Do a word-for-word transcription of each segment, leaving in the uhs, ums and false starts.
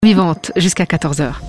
Vivante jusqu'à quatorze heures.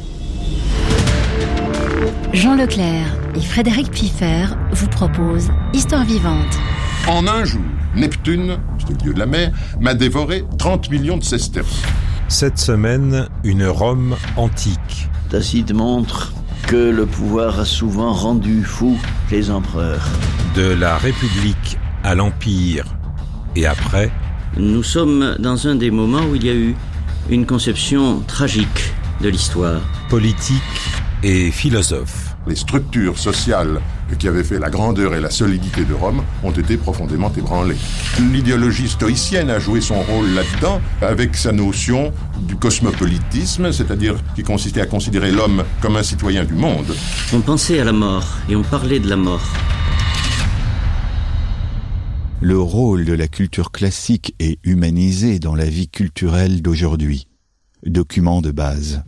Jean Leclerc et Frédéric Piffer vous proposent Histoire vivante. En un jour, Neptune, c'est le dieu de la mer, m'a dévoré trente millions de sesterces. Cette semaine, une Rome antique. Tacite montre que le pouvoir a souvent rendu fous les empereurs. De la République à l'Empire et après. Nous sommes dans un des moments où il y a eu une conception tragique de l'histoire. Politique et philosophe. Les structures sociales qui avaient fait la grandeur et la solidité de Rome ont été profondément ébranlées. L'idéologie stoïcienne a joué son rôle là-dedans avec sa notion du cosmopolitisme, c'est-à-dire qui consistait à considérer l'homme comme un citoyen du monde. On pensait à la mort et on parlait de la mort. Le rôle de la culture classique est humanisé dans la vie culturelle d'aujourd'hui. Document de base.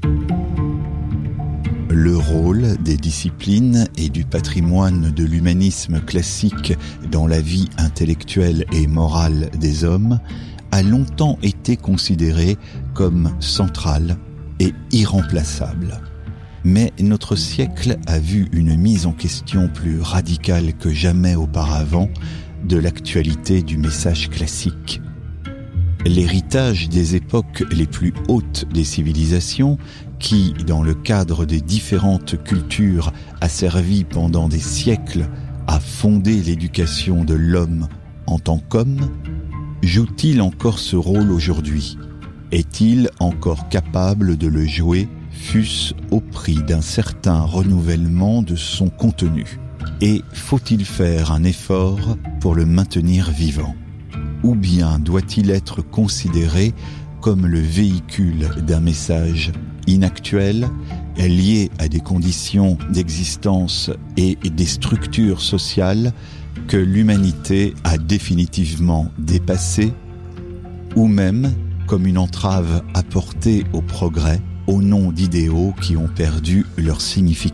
Le rôle des disciplines et du patrimoine de l'humanisme classique dans la vie intellectuelle et morale des hommes a longtemps été considéré comme central et irremplaçable. Mais notre siècle a vu une mise en question plus radicale que jamais auparavant de l'actualité du message classique. L'héritage des époques les plus hautes des civilisations, qui, dans le cadre des différentes cultures, a servi pendant des siècles à fonder l'éducation de l'homme en tant qu'homme, joue-t-il encore ce rôle aujourd'hui ? Est-il encore capable de le jouer, fût-ce au prix d'un certain renouvellement de son contenu ? Et faut-il faire un effort pour le maintenir vivant ? Ou bien doit-il être considéré comme le véhicule d'un message inactuel, lié à des conditions d'existence et des structures sociales que l'humanité a définitivement dépassées, ou même comme une entrave apportée au progrès au nom d'idéaux qui ont perdu leur signification ?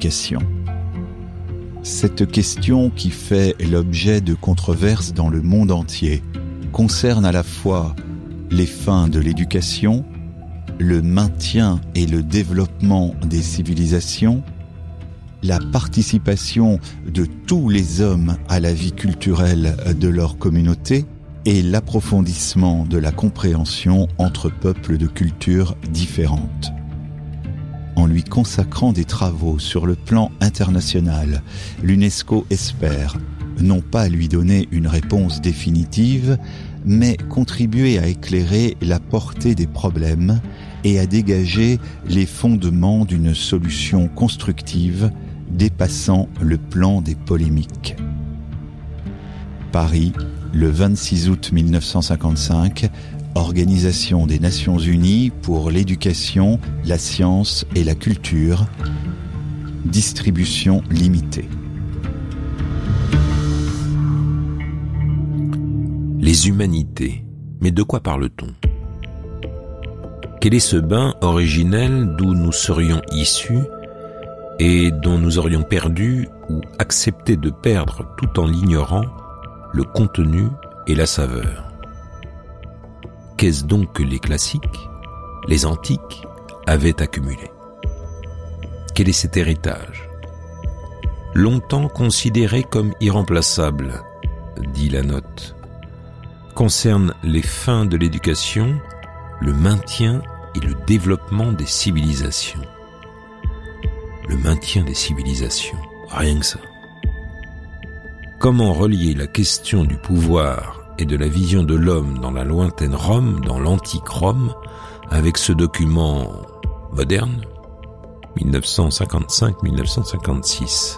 Cette question, qui fait l'objet de controverses dans le monde entier, concerne à la fois les fins de l'éducation, le maintien et le développement des civilisations, la participation de tous les hommes à la vie culturelle de leur communauté et l'approfondissement de la compréhension entre peuples de cultures différentes. En lui consacrant des travaux sur le plan international, l'UNESCO espère non pas lui donner une réponse définitive, mais contribuer à éclairer la portée des problèmes et à dégager les fondements d'une solution constructive dépassant le plan des polémiques. Paris, le vingt-six août mille neuf cent cinquante-cinq, Organisation des Nations Unies pour l'éducation, la science et la culture, distribution limitée. Les humanités. Mais de quoi parle-t-on ? Quel est ce bain originel d'où nous serions issus et dont nous aurions perdu ou accepté de perdre tout en l'ignorant le contenu et la saveur ? Qu'est-ce donc que les classiques, les antiques, avaient accumulé ? Quel est cet héritage ? Longtemps considéré comme irremplaçable, dit la note, concerne les fins de l'éducation, le maintien et le développement des civilisations. Le maintien des civilisations, rien que ça. Comment relier la question du pouvoir et de la vision de l'homme dans la lointaine Rome, dans l'antique Rome, avec ce document moderne, dix-neuf cent cinquante-cinq à dix-neuf cent cinquante-six.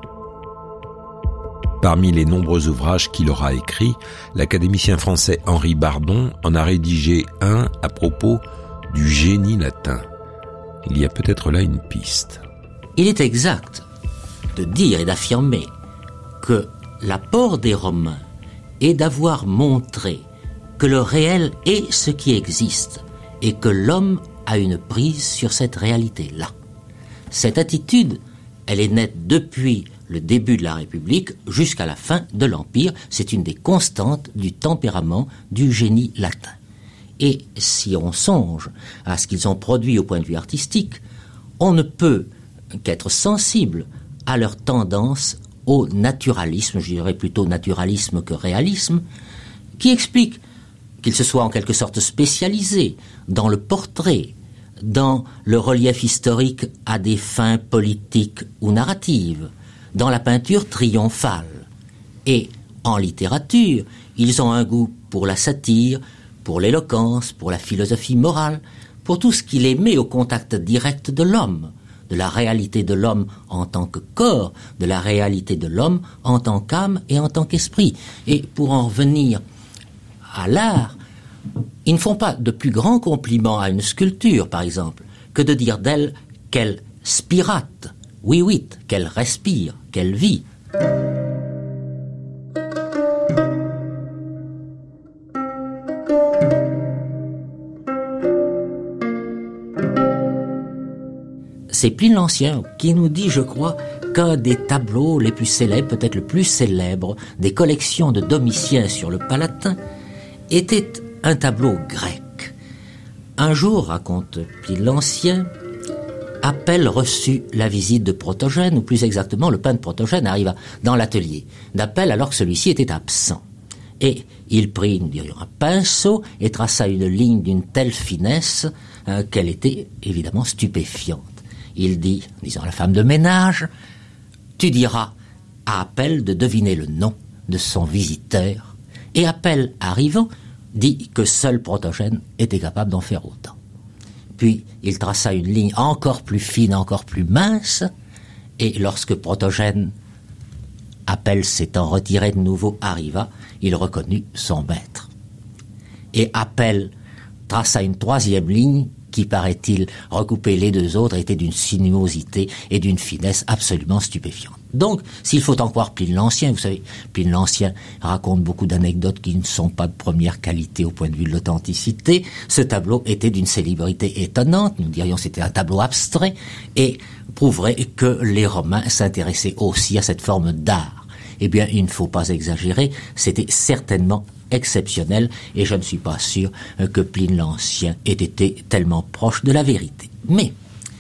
Parmi les nombreux ouvrages qu'il aura écrits, l'académicien français Henri Bardon en a rédigé un à propos du génie latin. Il y a peut-être là une piste. Il est exact de dire et d'affirmer que l'apport des Romains est d'avoir montré que le réel est ce qui existe et que l'homme a une prise sur cette réalité-là. Cette attitude, elle est nette depuis le début de la République jusqu'à la fin de l'Empire. C'est une des constantes du tempérament du génie latin. Et si on songe à ce qu'ils ont produit au point de vue artistique, on ne peut qu'être sensible à leur tendance au naturalisme, je dirais plutôt naturalisme que réalisme, qui explique qu'ils se soient en quelque sorte spécialisés dans le portrait, dans le relief historique à des fins politiques ou narratives, dans la peinture triomphale. Et en littérature, ils ont un goût pour la satire, pour l'éloquence, pour la philosophie morale, pour tout ce qui les met au contact direct de l'homme, de la réalité de l'homme en tant que corps, de la réalité de l'homme en tant qu'âme et en tant qu'esprit. Et pour en revenir à l'art, ils ne font pas de plus grand compliment à une sculpture, par exemple, que de dire d'elle qu'elle spirate, oui, oui, qu'elle respire, qu'elle vit. C'est Pline l'Ancien qui nous dit, je crois, qu'un des tableaux les plus célèbres, peut-être le plus célèbre, des collections de Domitien sur le Palatin, était un tableau grec. Un jour, raconte Pline l'Ancien, Apelle reçut la visite de Protogène, ou plus exactement, le peintre Protogène arriva dans l'atelier d'Apelle alors que celui-ci était absent. Et il prit, nous dirions, un pinceau et traça une ligne d'une telle finesse euh, qu'elle était évidemment stupéfiante. Il dit, disant à la femme de ménage, « Tu diras à Apelle de deviner le nom de son visiteur. » Et Apelle, arrivant, dit que seul Protogène était capable d'en faire autant. Puis il traça une ligne encore plus fine, encore plus mince, et lorsque Protogène, Apelle s'étant retiré de nouveau, arriva, il reconnut son maître. Et Apelle traça une troisième ligne qui, paraît-il, recoupait les deux autres, était d'une sinuosité et d'une finesse absolument stupéfiante. Donc, s'il faut en croire Pline l'Ancien, vous savez, Pline l'Ancien raconte beaucoup d'anecdotes qui ne sont pas de première qualité au point de vue de l'authenticité. Ce tableau était d'une célébrité étonnante, nous dirions c'était un tableau abstrait, et prouverait que les Romains s'intéressaient aussi à cette forme d'art. Eh bien, il ne faut pas exagérer, c'était certainement exceptionnel, et je ne suis pas sûr que Pline l'Ancien ait été tellement proche de la vérité. Mais,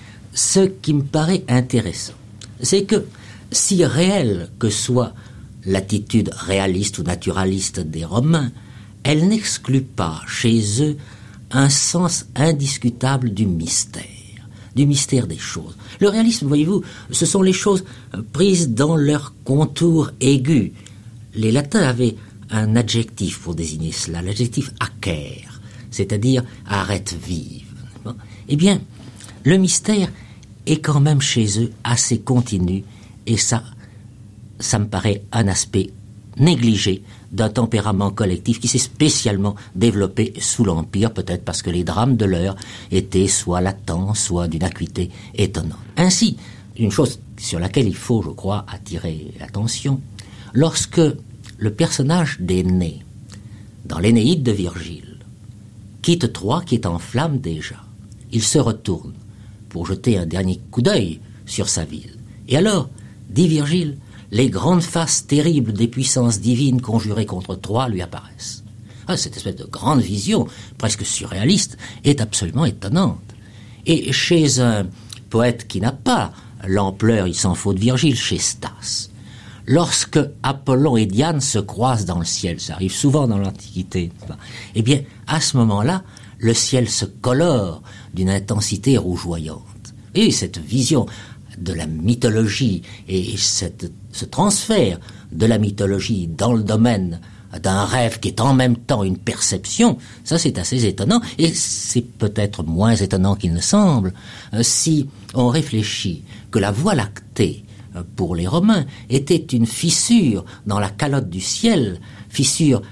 ce qui me paraît intéressant, c'est que, si réelle que soit l'attitude réaliste ou naturaliste des Romains, elle n'exclut pas chez eux un sens indiscutable du mystère, du mystère des choses. Le réalisme, voyez-vous, ce sont les choses prises dans leur contour aigu. Les Latins avaient un adjectif pour désigner cela, l'adjectif acer, c'est-à-dire arrête vive. Bon. Eh bien, le mystère est quand même chez eux assez continu, et ça, ça me paraît un aspect négligé d'un tempérament collectif qui s'est spécialement développé sous l'Empire, peut-être parce que les drames de l'heure étaient soit latents, soit d'une acuité étonnante. Ainsi, une chose sur laquelle il faut, je crois, attirer l'attention, lorsque le personnage d'Énée, dans l'Énéide de Virgile, quitte Troie qui est en flammes déjà, il se retourne pour jeter un dernier coup d'œil sur sa ville. Et alors, dit Virgile, les grandes faces terribles des puissances divines conjurées contre Troie lui apparaissent. Ah, cette espèce de grande vision, presque surréaliste, est absolument étonnante. Et chez un poète qui n'a pas l'ampleur, il s'en faut de Virgile, chez Stace, lorsque Apollon et Diane se croisent dans le ciel, ça arrive souvent dans l'Antiquité, eh bien, à ce moment-là, le ciel se colore d'une intensité rougeoyante. Et cette vision de la mythologie et cette, ce transfert de la mythologie dans le domaine d'un rêve qui est en même temps une perception, ça c'est assez étonnant, et c'est peut-être moins étonnant qu'il ne semble euh, si on réfléchit que la Voie lactée euh, pour les Romains était une fissure dans la calotte du ciel, fissure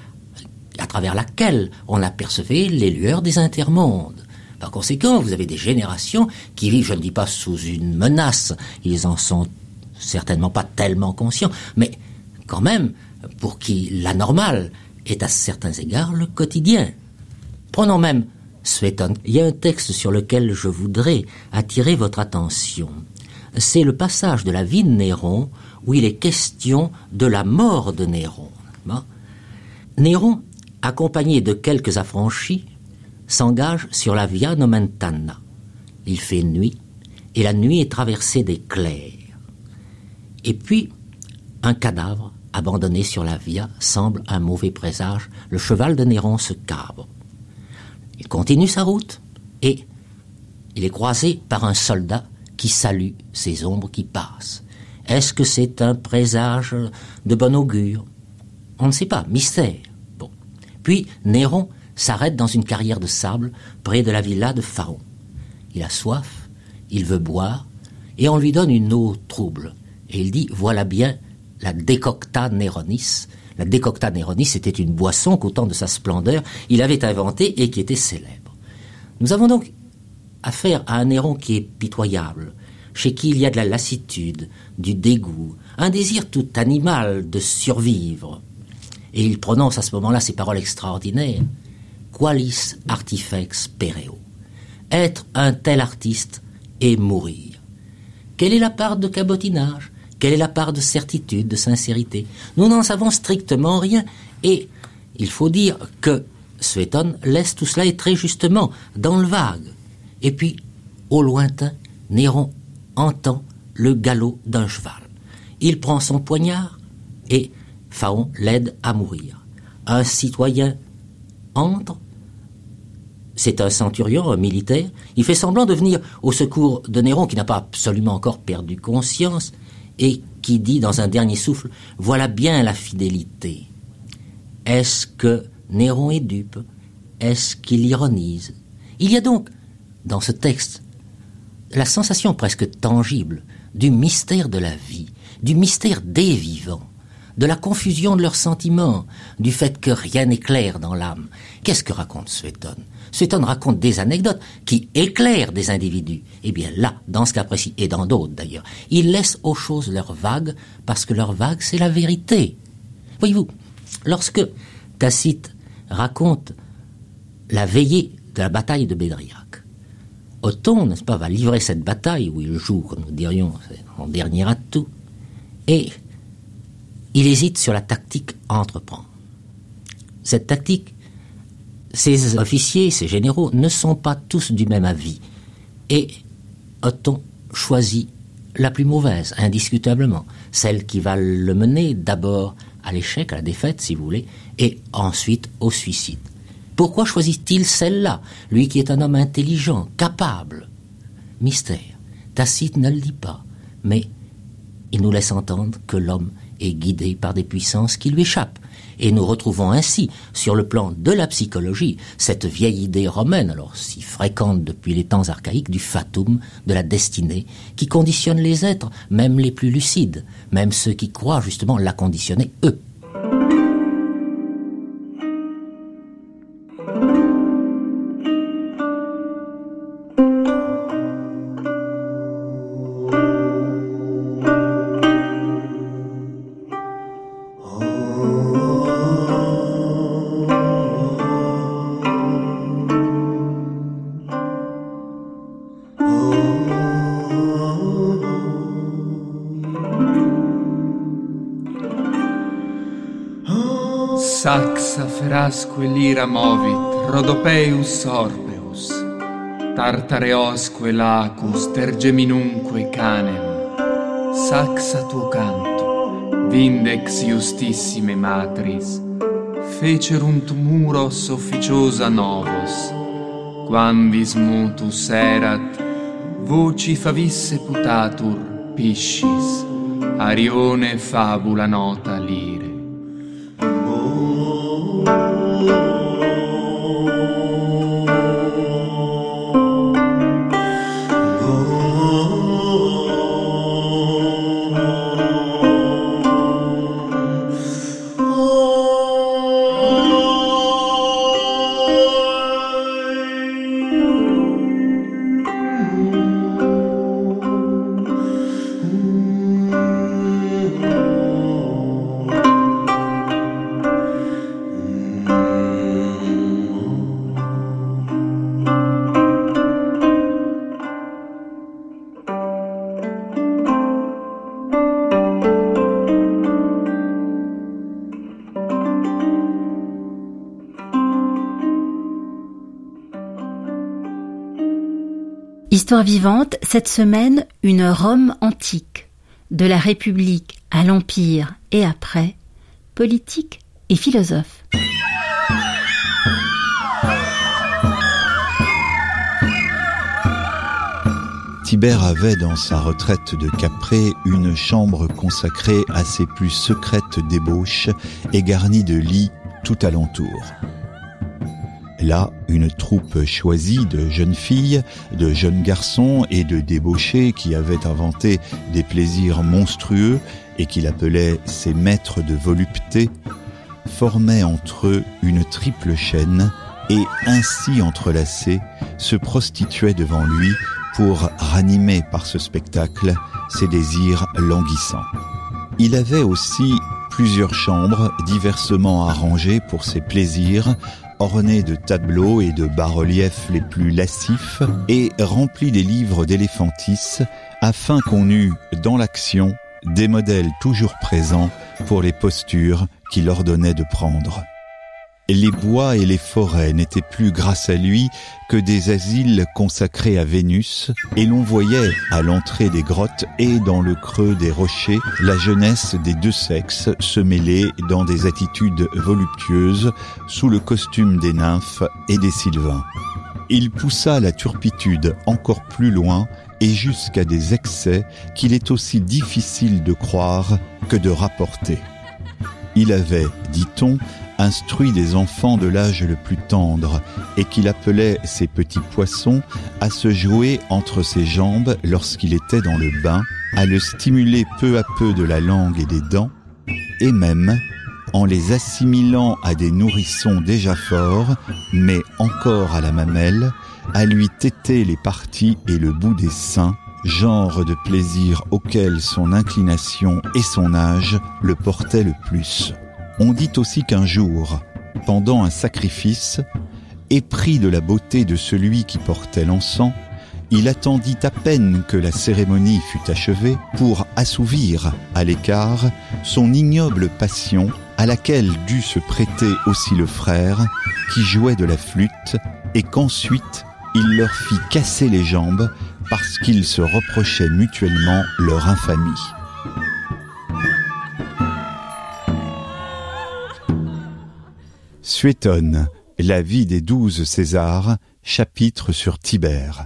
à travers laquelle on apercevait les lueurs des intermondes. Par conséquent, vous avez des générations qui vivent, je ne dis pas sous une menace, ils en sont certainement pas tellement conscients, mais quand même, pour qui la normale est à certains égards le quotidien. Prenons même Suétone. Il y a un texte sur lequel je voudrais attirer votre attention. C'est le passage de la vie de Néron où il est question de la mort de Néron. Néron, accompagné de quelques affranchis, s'engage sur la Via Nomentana. Il fait nuit, et la nuit est traversée d'éclairs. Et puis, un cadavre abandonné sur la Via semble un mauvais présage. Le cheval de Néron se cabre. Il continue sa route, et il est croisé par un soldat qui salue ces ombres qui passent. Est-ce que c'est un présage de bon augure? On ne sait pas, mystère. Bon. Puis Néron s'arrête dans une carrière de sable près de la villa de Phaon. Il a soif, il veut boire, et on lui donne une eau trouble. Et il dit, voilà bien la Decocta Neronis. La Decocta Neronis, c'était une boisson qu'au temps de sa splendeur, il avait inventée et qui était célèbre. Nous avons donc affaire à un Néron qui est pitoyable, chez qui il y a de la lassitude, du dégoût, un désir tout animal de survivre. Et il prononce à ce moment-là ces paroles extraordinaires. Qualis artifex pereo. Être un tel artiste et mourir. Quelle est la part de cabotinage? Quelle est la part de certitude, de sincérité? Nous n'en savons strictement rien. Et il faut dire que Suétone laisse tout cela et très justement dans le vague. Et puis, au lointain, Néron entend le galop d'un cheval. Il prend son poignard et Phaon l'aide à mourir. Un citoyen entre, c'est un centurion, un militaire, il fait semblant de venir au secours de Néron qui n'a pas absolument encore perdu conscience et qui dit dans un dernier souffle, voilà bien la fidélité. Est-ce que Néron est dupe? Est-ce qu'il ironise? Il y a donc, dans ce texte, la sensation presque tangible du mystère de la vie, du mystère des vivants, de la confusion de leurs sentiments, du fait que rien n'est clair dans l'âme. Qu'est-ce que raconte Suétone? Suétone raconte des anecdotes qui éclairent des individus. Eh bien là, dans ce cas précis, et dans d'autres d'ailleurs, il laisse aux choses leur vague, parce que leur vague, c'est la vérité. Voyez-vous, lorsque Tacite raconte la veillée de la bataille de Bédriac, Othon, n'est-ce pas, va livrer cette bataille où il joue, comme nous dirions, en dernier atout, et il hésite sur la tactique à entreprendre. Cette tactique, ces officiers, ces généraux ne sont pas tous du même avis. Et Othon choisit la plus mauvaise, indiscutablement, celle qui va le mener d'abord à l'échec, à la défaite, si vous voulez, et ensuite au suicide. Pourquoi choisit-il celle-là, lui qui est un homme intelligent, capable? Mystère. Tacite ne le dit pas, mais il nous laisse entendre que l'homme est guidé par des puissances qui lui échappent. Et nous retrouvons ainsi, sur le plan de la psychologie, cette vieille idée romaine, alors si fréquente depuis les temps archaïques, du fatum, de la destinée, qui conditionne les êtres, même les plus lucides, même ceux qui croient justement la conditionner eux. Saxa ferasque lira movit, Rhodopeus orbeus, Tartareosque lacus, tergeminunque canem, Saxa tuo canto, vindex justissime matris, Fecerunt muros officiosa novos, Quandis mutus erat, voci favisse putatur, piscis, Arione fabula nota lire. Histoire vivante, cette semaine, une Rome antique. De la République à l'Empire et après, politique et philosophe. Tibère avait dans sa retraite de Caprée une chambre consacrée à ses plus secrètes débauches et garnie de lits tout alentour. Là, une troupe choisie de jeunes filles, de jeunes garçons et de débauchés qui avaient inventé des plaisirs monstrueux et qu'il appelait ses maîtres de volupté, formait entre eux une triple chaîne et, ainsi entrelacés, se prostituait devant lui pour ranimer par ce spectacle ses désirs languissants. Il avait aussi plusieurs chambres diversement arrangées pour ses plaisirs, ornées de tableaux et de bas-reliefs les plus lascifs et remplies des livres d'éléphantis afin qu'on eût, dans l'action, des modèles toujours présents pour les postures qu'il ordonnait de prendre. Les bois et les forêts n'étaient plus, grâce à lui, que des asiles consacrés à Vénus, et l'on voyait, à l'entrée des grottes et dans le creux des rochers, la jeunesse des deux sexes se mêler dans des attitudes voluptueuses sous le costume des nymphes et des sylvains. Il poussa la turpitude encore plus loin et jusqu'à des excès qu'il est aussi difficile de croire que de rapporter. Il avait, dit-on, instruit des enfants de l'âge le plus tendre et qu'il appelait ses petits poissons à se jouer entre ses jambes lorsqu'il était dans le bain, à le stimuler peu à peu de la langue et des dents, et même, en les assimilant à des nourrissons déjà forts, mais encore à la mamelle, à lui téter les parties et le bout des seins, genre de plaisir auquel son inclination et son âge le portaient le plus. On dit aussi qu'un jour, pendant un sacrifice, épris de la beauté de celui qui portait l'encens, il attendit à peine que la cérémonie fût achevée pour assouvir, à l'écart, son ignoble passion à laquelle dut se prêter aussi le frère qui jouait de la flûte et qu'ensuite il leur fit casser les jambes parce qu'ils se reprochaient mutuellement leur infamie. Suétone, la vie des douze Césars, chapitre sur Tibère.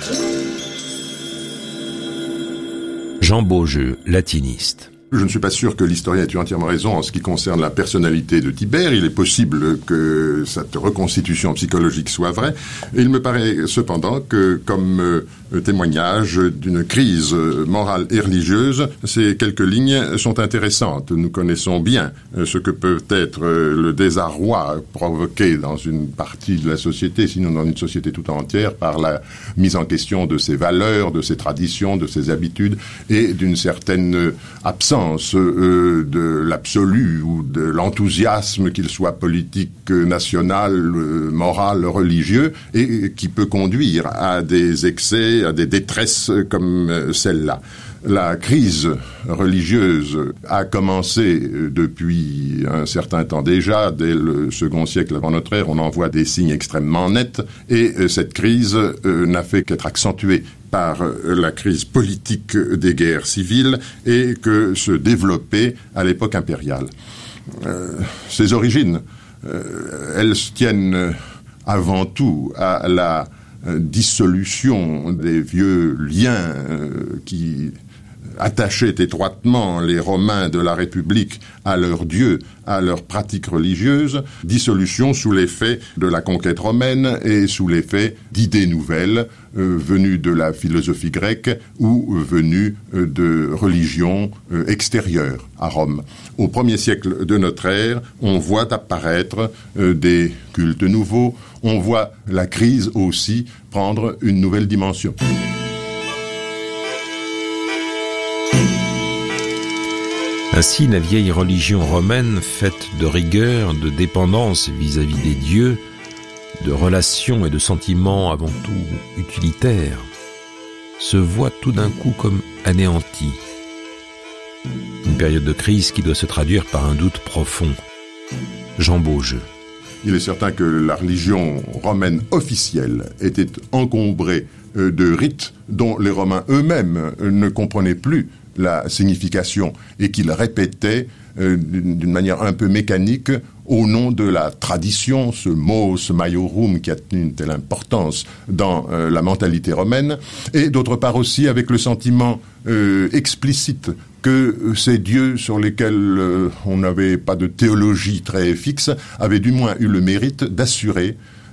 Jean Beaujeu, latiniste. Je ne suis pas sûr que l'historien ait eu entièrement raison en ce qui concerne la personnalité de Tibère. Il est possible que cette reconstitution psychologique soit vraie. Il me paraît cependant que, comme euh, témoignage d'une crise morale et religieuse, ces quelques lignes sont intéressantes. Nous connaissons bien euh, ce que peut être euh, le désarroi provoqué dans une partie de la société, sinon dans une société tout entière, par la mise en question de ses valeurs, de ses traditions, de ses habitudes et d'une certaine absence Euh, de l'absolu ou de l'enthousiasme, qu'il soit politique, national, euh, moral, religieux, et qui peut conduire à des excès, à des détresses comme euh, celle-là. La crise religieuse a commencé depuis un certain temps déjà, dès le second siècle avant notre ère. On en voit des signes extrêmement nets, et euh, cette crise euh, n'a fait qu'être accentuée par la crise politique des guerres civiles et que se développait à l'époque impériale. Euh, ses origines, euh, elles tiennent avant tout à la euh, dissolution des vieux liens euh, qui attachaient étroitement les Romains de la République à leurs dieux, à leurs pratiques religieuses, dissolution sous l'effet de la conquête romaine et sous l'effet d'idées nouvelles euh, venues de la philosophie grecque ou euh, venues euh, de religions euh, extérieures à Rome. Au premier siècle de notre ère, on voit apparaître euh, des cultes nouveaux, on voit la crise aussi prendre une nouvelle dimension. Ainsi, la vieille religion romaine, faite de rigueur, de dépendance vis-à-vis des dieux, de relations et de sentiments avant tout utilitaires, se voit tout d'un coup comme anéantie. Une période de crise qui doit se traduire par un doute profond. Jean Beaujeu. Il est certain que la religion romaine officielle était encombrée euh, de rites dont les Romains eux-mêmes euh, ne comprenaient plus la signification et qu'ils répétaient euh, d'une, d'une manière un peu mécanique au nom de la tradition, ce mos maiorum qui a une telle importance dans euh, la mentalité romaine, et d'autre part aussi avec le sentiment euh, explicite que ces dieux sur lesquels euh, on n'avait pas de théologie très fixe avaient du moins eu le mérite d'assurer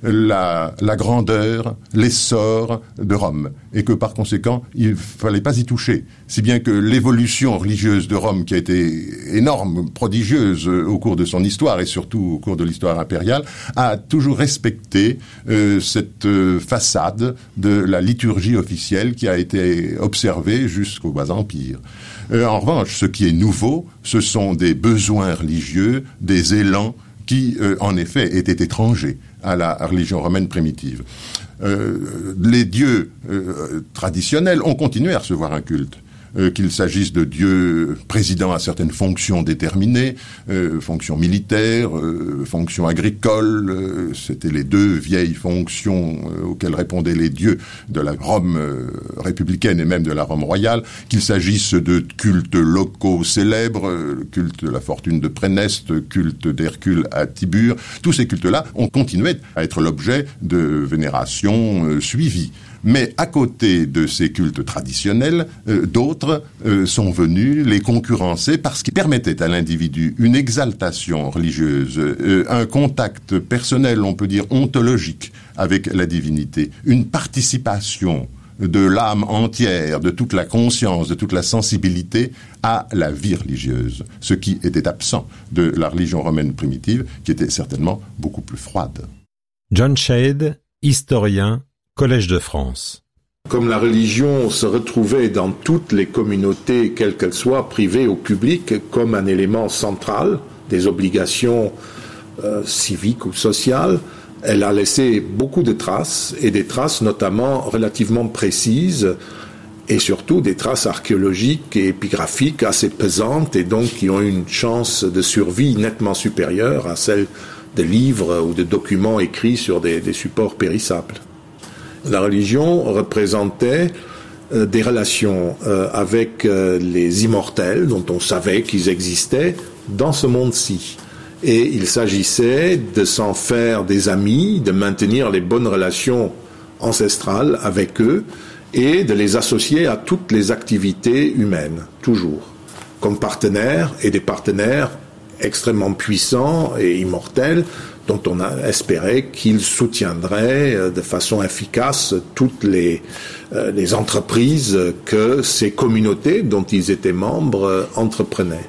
la, la grandeur, l'essor de Rome, et que par conséquent, il fallait pas y toucher. Si bien que l'évolution religieuse de Rome, qui a été énorme, prodigieuse au cours de son histoire, et surtout au cours de l'histoire impériale, a toujours respecté euh, cette euh, façade de la liturgie officielle qui a été observée jusqu'au bas empire. Euh, en revanche, ce qui est nouveau, ce sont des besoins religieux, des élans qui, euh, en effet, étaient étrangers à la religion romaine primitive. Euh, les dieux euh, traditionnels ont continué à recevoir un culte. Euh, qu'il s'agisse de dieux présidant à certaines fonctions déterminées, euh, fonctions militaires, euh, fonctions agricoles, euh, c'était les deux vieilles fonctions euh, auxquelles répondaient les dieux de la Rome euh, républicaine et même de la Rome royale, qu'il s'agisse de cultes locaux célèbres, euh, culte de la fortune de Préneste, culte d'Hercule à Tibur, tous ces cultes-là ont continué à être l'objet de vénération euh, suivie. Mais à côté de ces cultes traditionnels, euh, d'autres euh, sont venus les concurrencer parce qu'ils permettaient à l'individu une exaltation religieuse, euh, un contact personnel, on peut dire ontologique, avec la divinité, une participation de l'âme entière, de toute la conscience, de toute la sensibilité à la vie religieuse, ce qui était absent de la religion romaine primitive, qui était certainement beaucoup plus froide. John Shade, historien, Collège de France. Comme la religion se retrouvait dans toutes les communautés, quelles qu'elles soient, privées ou publiques, comme un élément central des obligations euh, civiques ou sociales, elle a laissé beaucoup de traces, et des traces notamment relativement précises, et surtout des traces archéologiques et épigraphiques assez pesantes, et donc qui ont une chance de survie nettement supérieure à celle de livres ou de documents écrits sur des, des supports périssables. La religion représentait euh, des relations euh, avec euh, les immortels, dont on savait qu'ils existaient dans ce monde-ci. Et il s'agissait de s'en faire des amis, de maintenir les bonnes relations ancestrales avec eux et de les associer à toutes les activités humaines, toujours, comme partenaires, et des partenaires extrêmement puissants et immortels, dont on a espéré qu'ils soutiendraient de façon efficace toutes les, euh, les entreprises que ces communautés dont ils étaient membres entreprenaient.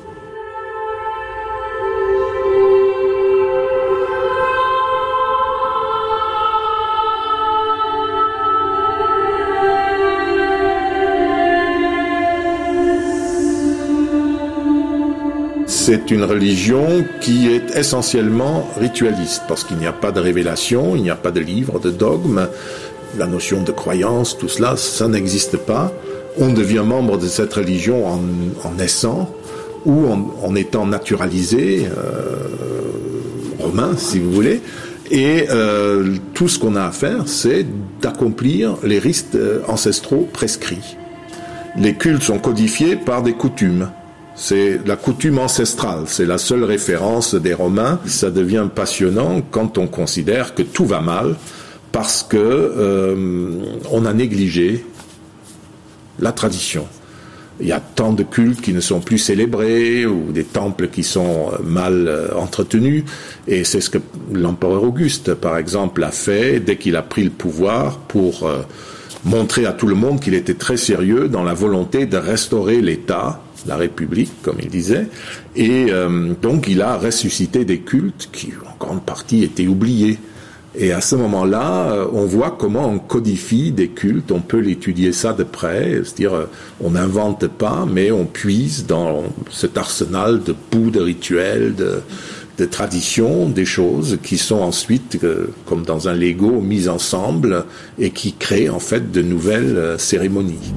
C'est une religion qui est essentiellement ritualiste, parce qu'il n'y a pas de révélation, il n'y a pas de livre, de dogme, la notion de croyance, tout cela, ça n'existe pas. On devient membre de cette religion en, en naissant ou en, en étant naturalisé, euh, romain si vous voulez, et euh, tout ce qu'on a à faire, c'est d'accomplir les rites ancestraux prescrits. Les cultes sont codifiés par des coutumes. C'est la coutume ancestrale, c'est la seule référence des Romains. Ça devient passionnant quand on considère que tout va mal parce que euh, on a négligé la tradition. Il y a tant de cultes qui ne sont plus célébrés ou des temples qui sont mal entretenus, et c'est ce que l'empereur Auguste, par exemple, a fait dès qu'il a pris le pouvoir pour euh, montrer à tout le monde qu'il était très sérieux dans la volonté de restaurer l'État, la République, comme il disait, et euh, donc il a ressuscité des cultes qui, en grande partie, étaient oubliés. Et à ce moment-là, euh, on voit comment on codifie des cultes, on peut l'étudier ça de près, c'est-à-dire euh, on n'invente pas, mais on puise dans cet arsenal de bouts de rituels, de, de traditions, des choses qui sont ensuite, euh, comme dans un Lego, mises ensemble et qui créent en fait de nouvelles euh, cérémonies.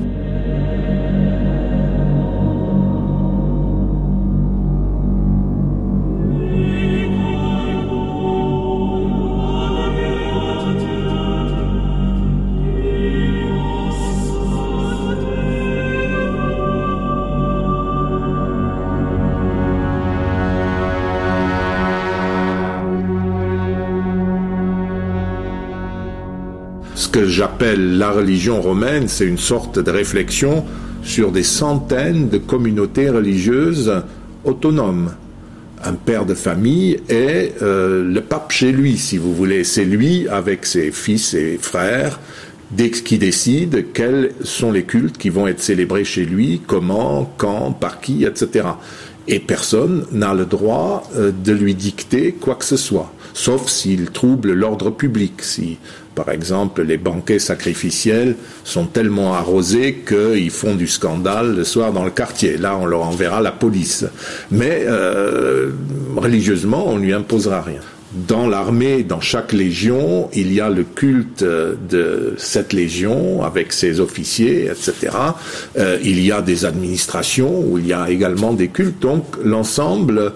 que j'appelle la religion romaine, c'est une sorte de réflexion sur des centaines de communautés religieuses autonomes. Un père de famille est euh, le pape chez lui, si vous voulez. C'est lui, avec ses fils et frères, qui décide quels sont les cultes qui vont être célébrés chez lui, comment, quand, par qui, et cetera. Et personne n'a le droit euh, de lui dicter quoi que ce soit, sauf s'il trouble l'ordre public, si, par exemple, les banquets sacrificiels sont tellement arrosés qu'ils font du scandale le soir dans le quartier. Là, on leur enverra la police. Mais euh, religieusement, on ne lui imposera rien. Dans l'armée, dans chaque légion, il y a le culte de cette légion avec ses officiers, et cetera. Euh, il y a des administrations où il y a également des cultes. Donc, l'ensemble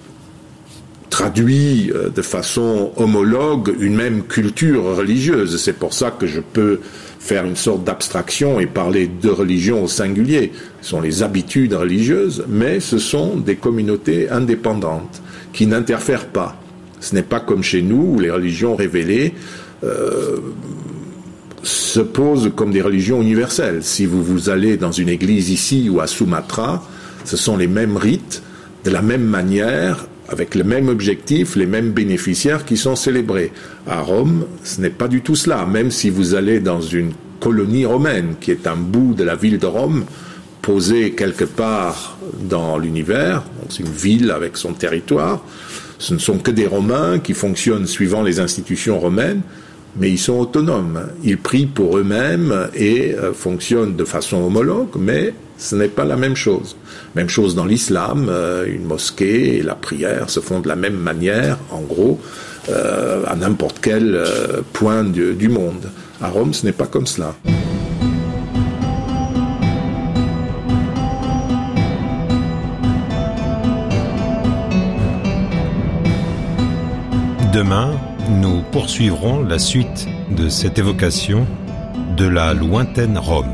traduit de façon homologue une même culture religieuse. C'est pour ça que je peux faire une sorte d'abstraction et parler de religion au singulier. Ce sont les habitudes religieuses, mais ce sont des communautés indépendantes qui n'interfèrent pas. Ce n'est pas comme chez nous où les religions révélées euh, se posent comme des religions universelles. Si vous, vous allez dans une église ici ou à Sumatra, ce sont les mêmes rites, de la même manière, avec le même objectif, les mêmes bénéficiaires qui sont célébrés. À Rome, ce n'est pas du tout cela. Même si vous allez dans une colonie romaine, qui est un bout de la ville de Rome, posée quelque part dans l'univers, c'est une ville avec son territoire, ce ne sont que des Romains qui fonctionnent suivant les institutions romaines, mais ils sont autonomes. Ils prient pour eux-mêmes et euh, fonctionnent de façon homologue, mais ce n'est pas la même chose. Même chose dans l'islam, euh, une mosquée et la prière se font de la même manière, en gros, euh, à n'importe quel euh, point du, du monde. À Rome, ce n'est pas comme cela. Demain, nous poursuivrons la suite de cette évocation de la lointaine Rome.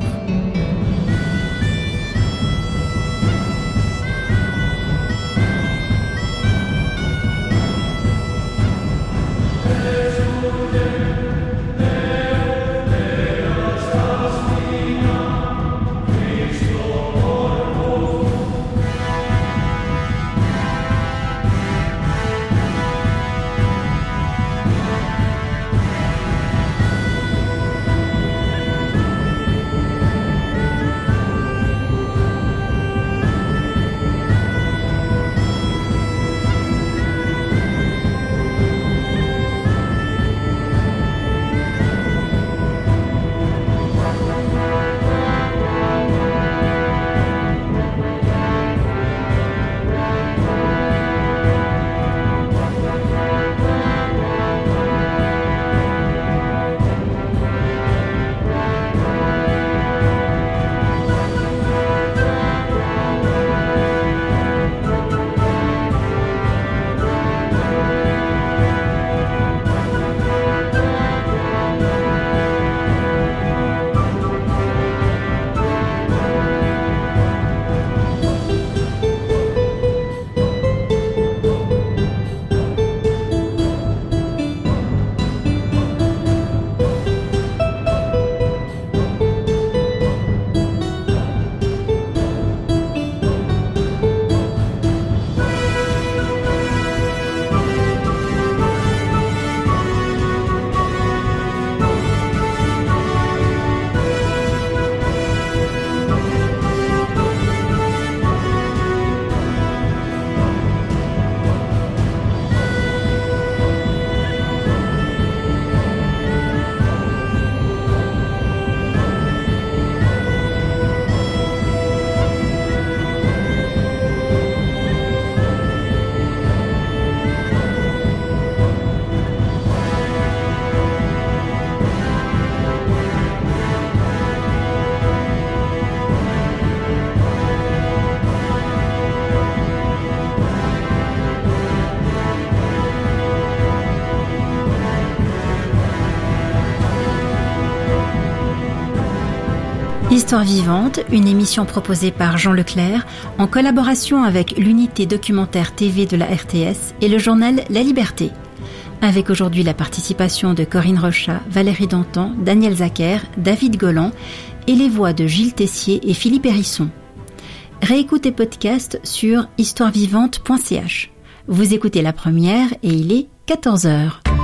Histoire vivante, une émission proposée par Jean Leclerc en collaboration avec l'unité documentaire T V de la R T S et le journal La Liberté. avec aujourd'hui la participation de Corinne Rochat, Valérie Dantan, Daniel Zacher, David Golan et les voix de Gilles Tessier et Philippe Hérisson. Réécoutez podcast sur histoire vivante point c h. Vous écoutez la première et il est quatorze heures.